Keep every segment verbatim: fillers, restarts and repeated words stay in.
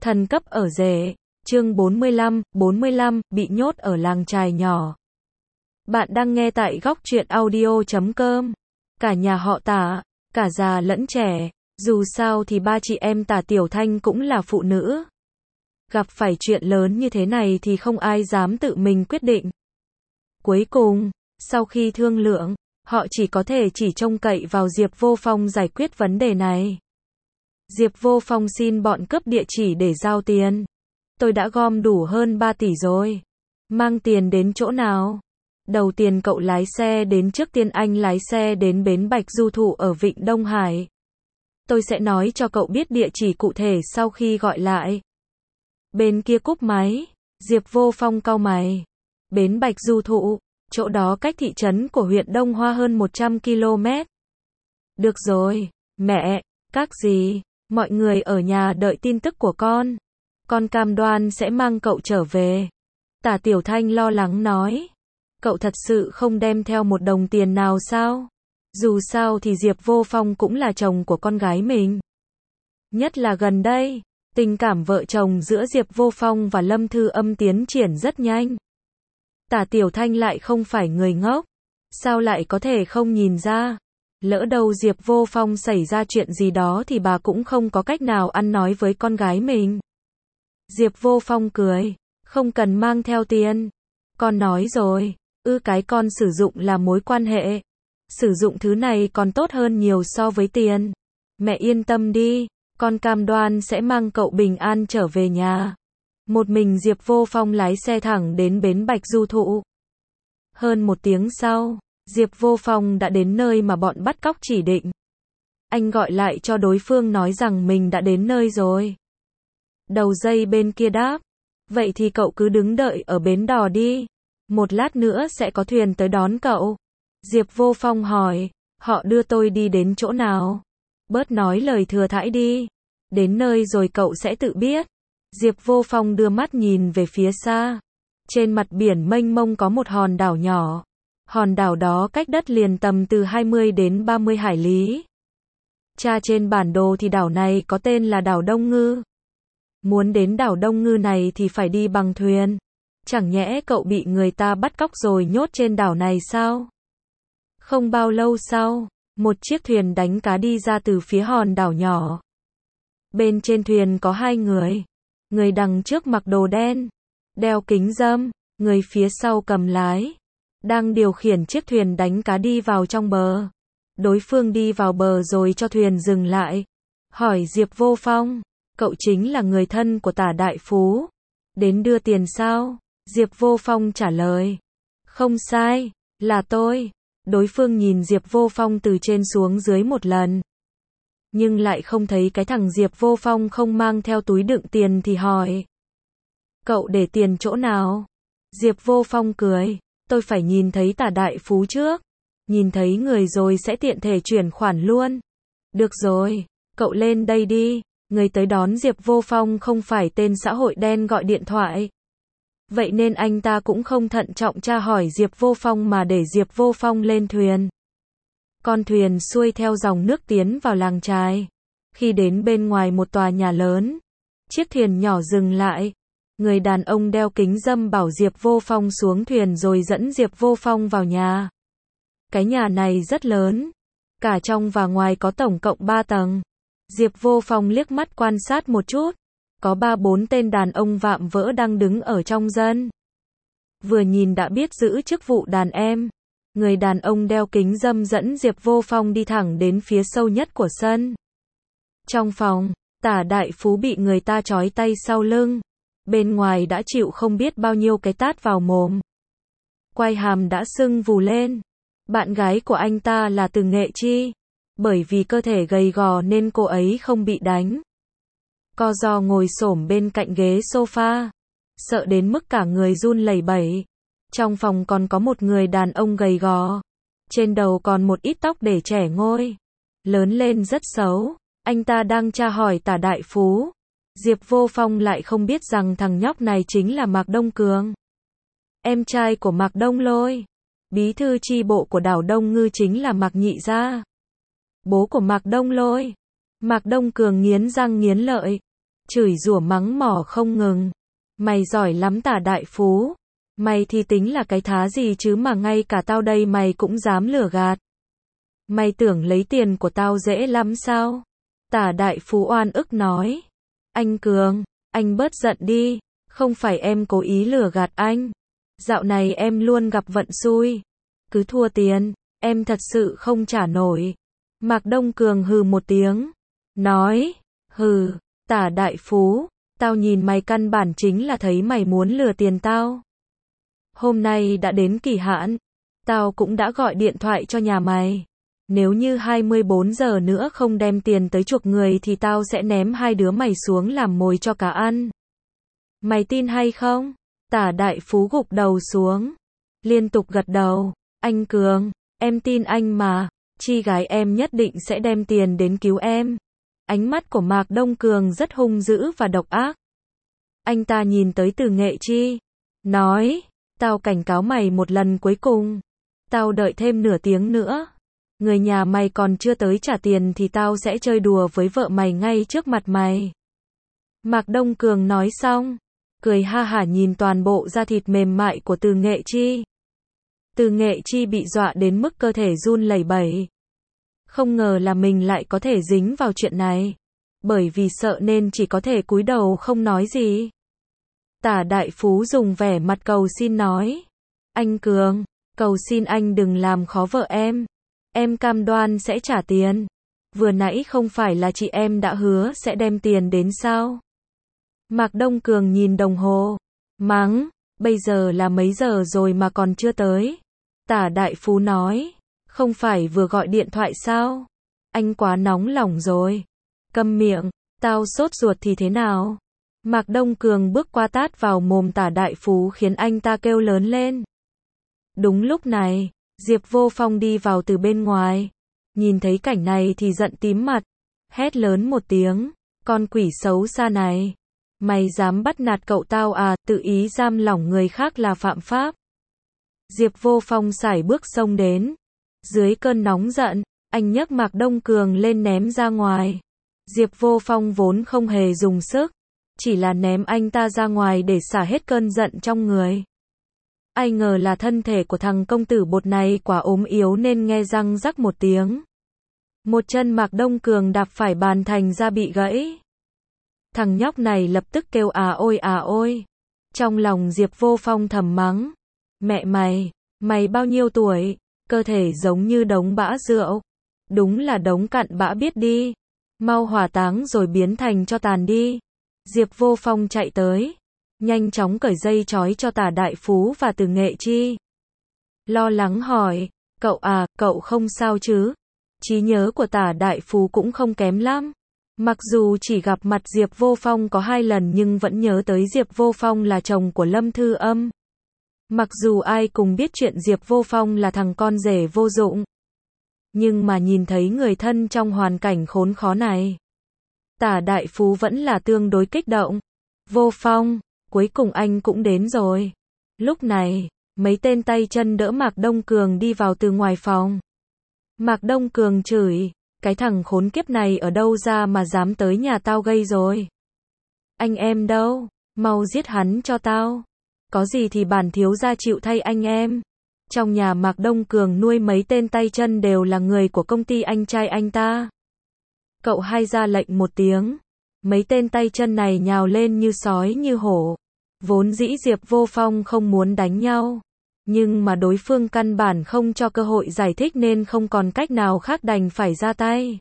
Thần cấp ở rể, chương bốn mươi lăm, bốn mươi lăm, bị nhốt ở làng chài nhỏ. Bạn đang nghe tại góc truyện audio chấm com. Cả nhà họ Tả, cả già lẫn trẻ, dù sao thì ba chị em Tả Tiểu Thanh cũng là phụ nữ. Gặp phải chuyện lớn như thế này thì không ai dám tự mình quyết định. Cuối cùng, sau khi thương lượng, họ chỉ có thể chỉ trông cậy vào Diệp Vô Phong giải quyết vấn đề này. Diệp Vô Phong xin bọn cướp địa chỉ để giao tiền. Tôi đã gom đủ hơn ba tỷ rồi. Mang tiền đến chỗ nào? Đầu tiên cậu lái xe đến trước tiên anh lái xe đến bến Bạch Du Thụ ở Vịnh Đông Hải. Tôi sẽ nói cho cậu biết địa chỉ cụ thể sau khi gọi lại. Bên kia cúp máy, Diệp Vô Phong cau mày. Bến Bạch Du Thụ, chỗ đó cách thị trấn của huyện Đông Hoa hơn một trăm ki lô mét. Được rồi, mẹ, các dì, mọi người ở nhà đợi tin tức của con. Con cam đoan sẽ mang cậu trở về. Tả Tiểu Thanh lo lắng nói. Cậu thật sự không đem theo một đồng tiền nào sao? Dù sao thì Diệp Vô Phong cũng là chồng của con gái mình. Nhất là gần đây, tình cảm vợ chồng giữa Diệp Vô Phong và Lâm Thư Âm tiến triển rất nhanh. Tả Tiểu Thanh lại không phải người ngốc. Sao lại có thể không nhìn ra? Lỡ đâu Diệp Vô Phong xảy ra chuyện gì đó thì bà cũng không có cách nào ăn nói với con gái mình. Diệp Vô Phong cười. Không cần mang theo tiền. Con nói rồi, ư cái con sử dụng là mối quan hệ. Sử dụng thứ này còn tốt hơn nhiều so với tiền. Mẹ yên tâm đi, con cam đoan sẽ mang cậu bình an trở về nhà. Một mình Diệp Vô Phong lái xe thẳng đến bến Bạch Du Thụ. Hơn một tiếng sau, Diệp Vô Phong đã đến nơi mà bọn bắt cóc chỉ định. Anh gọi lại cho đối phương nói rằng mình đã đến nơi rồi. Đầu dây bên kia đáp. Vậy thì cậu cứ đứng đợi ở bến đò đi. Một lát nữa sẽ có thuyền tới đón cậu. Diệp Vô Phong hỏi. Họ đưa tôi đi đến chỗ nào? Bớt nói lời thừa thãi đi. Đến nơi rồi cậu sẽ tự biết. Diệp Vô Phong đưa mắt nhìn về phía xa. Trên mặt biển mênh mông có một hòn đảo nhỏ. Hòn đảo đó cách đất liền tầm từ hai mươi đến ba mươi hải lý. Tra trên bản đồ thì đảo này có tên là đảo Đông Ngư. Muốn đến đảo Đông Ngư này thì phải đi bằng thuyền. Chẳng nhẽ cậu bị người ta bắt cóc rồi nhốt trên đảo này sao? Không bao lâu sau, một chiếc thuyền đánh cá đi ra từ phía hòn đảo nhỏ. Bên trên thuyền có hai người. Người đằng trước mặc đồ đen, đeo kính râm, người phía sau cầm lái. Đang điều khiển chiếc thuyền đánh cá đi vào trong bờ. Đối phương đi vào bờ rồi cho thuyền dừng lại. Hỏi Diệp Vô Phong, cậu chính là người thân của Tả Đại Phú. Đến đưa tiền sao? Diệp Vô Phong trả lời. Không sai, là tôi. Đối phương nhìn Diệp Vô Phong từ trên xuống dưới một lần. Nhưng lại không thấy cái thằng Diệp Vô Phong không mang theo túi đựng tiền thì hỏi. Cậu để tiền chỗ nào? Diệp Vô Phong cười. Tôi phải nhìn thấy Tả Đại Phú trước. Nhìn thấy người rồi sẽ tiện thể chuyển khoản luôn. Được rồi, cậu lên đây đi. Người tới đón Diệp Vô Phong không phải tên xã hội đen gọi điện thoại. Vậy nên anh ta cũng không thận trọng tra hỏi Diệp Vô Phong mà để Diệp Vô Phong lên thuyền. Con thuyền xuôi theo dòng nước tiến vào làng chài. Khi đến bên ngoài một tòa nhà lớn, chiếc thuyền nhỏ dừng lại. Người đàn ông đeo kính râm bảo Diệp Vô Phong xuống thuyền rồi dẫn Diệp Vô Phong vào nhà. Cái nhà này rất lớn. Cả trong và ngoài có tổng cộng ba tầng. Diệp Vô Phong liếc mắt quan sát một chút. Có ba bốn tên đàn ông vạm vỡ đang đứng ở trong sân. Vừa nhìn đã biết giữ chức vụ đàn em. Người đàn ông đeo kính râm dẫn Diệp Vô Phong đi thẳng đến phía sâu nhất của sân. Trong phòng, Tả Đại Phú bị người ta trói tay sau lưng. Bên ngoài đã chịu không biết bao nhiêu cái tát vào mồm. Quai hàm đã sưng vù lên. Bạn gái của anh ta là Từ Nghệ Chi. Bởi vì cơ thể gầy gò nên cô ấy không bị đánh. Co ro ngồi xổm bên cạnh ghế sofa. Sợ đến mức cả người run lẩy bẩy. Trong phòng còn có một người đàn ông gầy gò. Trên đầu còn một ít tóc để trẻ ngôi. Lớn lên rất xấu. Anh ta đang tra hỏi Tả Đại Phú. Diệp Vô Phong lại không biết rằng thằng nhóc này chính là Mạc Đông Cường. Em trai của Mạc Đông Lôi. Bí thư chi bộ của đảo Đông Ngư chính là Mạc Nhị Gia. Bố của Mạc Đông Lôi. Mạc Đông Cường nghiến răng nghiến lợi. chửi rủa mắng mỏ không ngừng. Mày giỏi lắm Tả đại phú. Mày thì tính là cái thá gì chứ mà ngay cả tao đây mày cũng dám lừa gạt. Mày tưởng lấy tiền của tao dễ lắm sao? Tả đại phú oan ức nói. Anh Cường, anh bớt giận đi. Không phải em cố ý lừa gạt anh. Dạo này em luôn gặp vận xui. Cứ thua tiền, em thật sự không trả nổi. Mạc Đông Cường hừ một tiếng. Nói, hừ, Tả đại phú, tao nhìn mày căn bản chính là thấy mày muốn lừa tiền tao. Hôm nay đã đến kỳ hạn, tao cũng đã gọi điện thoại cho nhà mày. Nếu như hai mươi bốn giờ nữa không đem tiền tới chuộc người thì tao sẽ ném hai đứa mày xuống làm mồi cho cá ăn. Mày tin hay không? Tả đại phú gục đầu xuống, liên tục gật đầu. Anh Cường, em tin anh mà, chi gái em nhất định sẽ đem tiền đến cứu em. Ánh mắt của Mạc Đông Cường rất hung dữ và độc ác. Anh ta nhìn tới Từ Nghệ Chi, nói, tao cảnh cáo mày một lần cuối cùng. Tao đợi thêm nửa tiếng nữa. Người nhà mày còn chưa tới trả tiền thì tao sẽ chơi đùa với vợ mày ngay trước mặt mày. Mạc Đông Cường nói xong, cười ha hả nhìn toàn bộ da thịt mềm mại của Từ Nghệ Chi. Từ Nghệ Chi bị dọa đến mức cơ thể run lẩy bẩy. Không ngờ là mình lại có thể dính vào chuyện này. Bởi vì sợ nên chỉ có thể cúi đầu không nói gì. Tả đại phú dùng vẻ mặt cầu xin nói. Anh Cường, cầu xin anh đừng làm khó vợ em. Em cam đoan sẽ trả tiền. Vừa nãy không phải là chị em đã hứa sẽ đem tiền đến sao? Mạc Đông Cường nhìn đồng hồ. Mắng, bây giờ là mấy giờ rồi mà còn chưa tới? Tả đại phú nói. Không phải vừa gọi điện thoại sao? Anh quá nóng lòng rồi. Câm miệng, tao sốt ruột thì thế nào? Mạc Đông Cường bước qua tát vào mồm Tả đại phú khiến anh ta kêu lớn lên. Đúng lúc này, Diệp Vô Phong đi vào từ bên ngoài. Nhìn thấy cảnh này thì giận tím mặt. Hét lớn một tiếng. Con quỷ xấu xa này. Mày dám bắt nạt cậu tao à, tự ý giam lỏng người khác là phạm pháp. Diệp Vô Phong sải bước xông đến. Dưới cơn nóng giận, anh nhấc Mạc Đông Cường lên ném ra ngoài. Diệp Vô Phong vốn không hề dùng sức, chỉ là ném anh ta ra ngoài để xả hết cơn giận trong người. Ai ngờ là thân thể của thằng công tử bột này quả ốm yếu nên nghe răng rắc một tiếng. Một chân Mạc Đông Cường đạp phải bàn thành ra bị gãy. Thằng nhóc này lập tức kêu à ôi à ôi. Trong lòng Diệp Vô Phong thầm mắng. Mẹ mày, mày bao nhiêu tuổi? Cơ thể giống như đống bã rượu. Đúng là đống cặn bã biết đi. Mau hỏa táng rồi biến thành cho tàn đi. Diệp Vô Phong chạy tới. Nhanh chóng cởi dây trói cho Tả đại phú và Từ Nghệ Chi. Lo lắng hỏi. Cậu à, cậu không sao chứ? Trí nhớ của Tả đại phú cũng không kém lắm. Mặc dù chỉ gặp mặt Diệp Vô Phong có hai lần nhưng vẫn nhớ tới Diệp Vô Phong là chồng của Lâm Thư Âm. Mặc dù ai cùng biết chuyện Diệp Vô Phong là thằng con rể vô dụng. Nhưng mà nhìn thấy người thân trong hoàn cảnh khốn khó này. Tả đại phú vẫn là tương đối kích động. Vô Phong, cuối cùng anh cũng đến rồi. Lúc này, mấy tên tay chân đỡ Mạc Đông Cường đi vào từ ngoài phòng. Mạc Đông Cường chửi, cái thằng khốn kiếp này ở đâu ra mà dám tới nhà tao gây rồi. Anh em đâu, mau giết hắn cho tao. Có gì thì bản thiếu gia chịu thay anh em. Trong nhà Mạc Đông Cường nuôi mấy tên tay chân đều là người của công ty anh trai anh ta. Cậu hai ra lệnh một tiếng. Mấy tên tay chân này nhào lên như sói như hổ. Vốn dĩ Diệp Vô Phong không muốn đánh nhau. Nhưng mà đối phương căn bản không cho cơ hội giải thích nên không còn cách nào khác đành phải ra tay.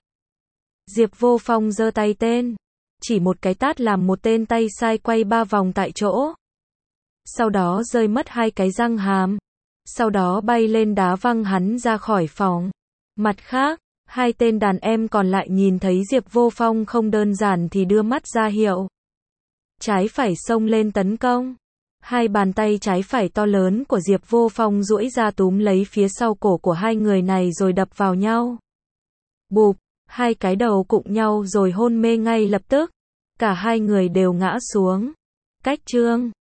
Diệp Vô Phong giơ tay tên. Chỉ một cái tát làm một tên tay sai quay ba vòng tại chỗ. Sau đó rơi mất hai cái răng hàm. Sau đó bay lên đá văng hắn ra khỏi phòng. Mặt khác, hai tên đàn em còn lại nhìn thấy Diệp Vô Phong không đơn giản thì đưa mắt ra hiệu. Trái phải xông lên tấn công. Hai bàn tay trái phải to lớn của Diệp Vô Phong duỗi ra túm lấy phía sau cổ của hai người này rồi đập vào nhau. Bụp, hai cái đầu cụng nhau rồi hôn mê ngay lập tức. Cả hai người đều ngã xuống. Cách chương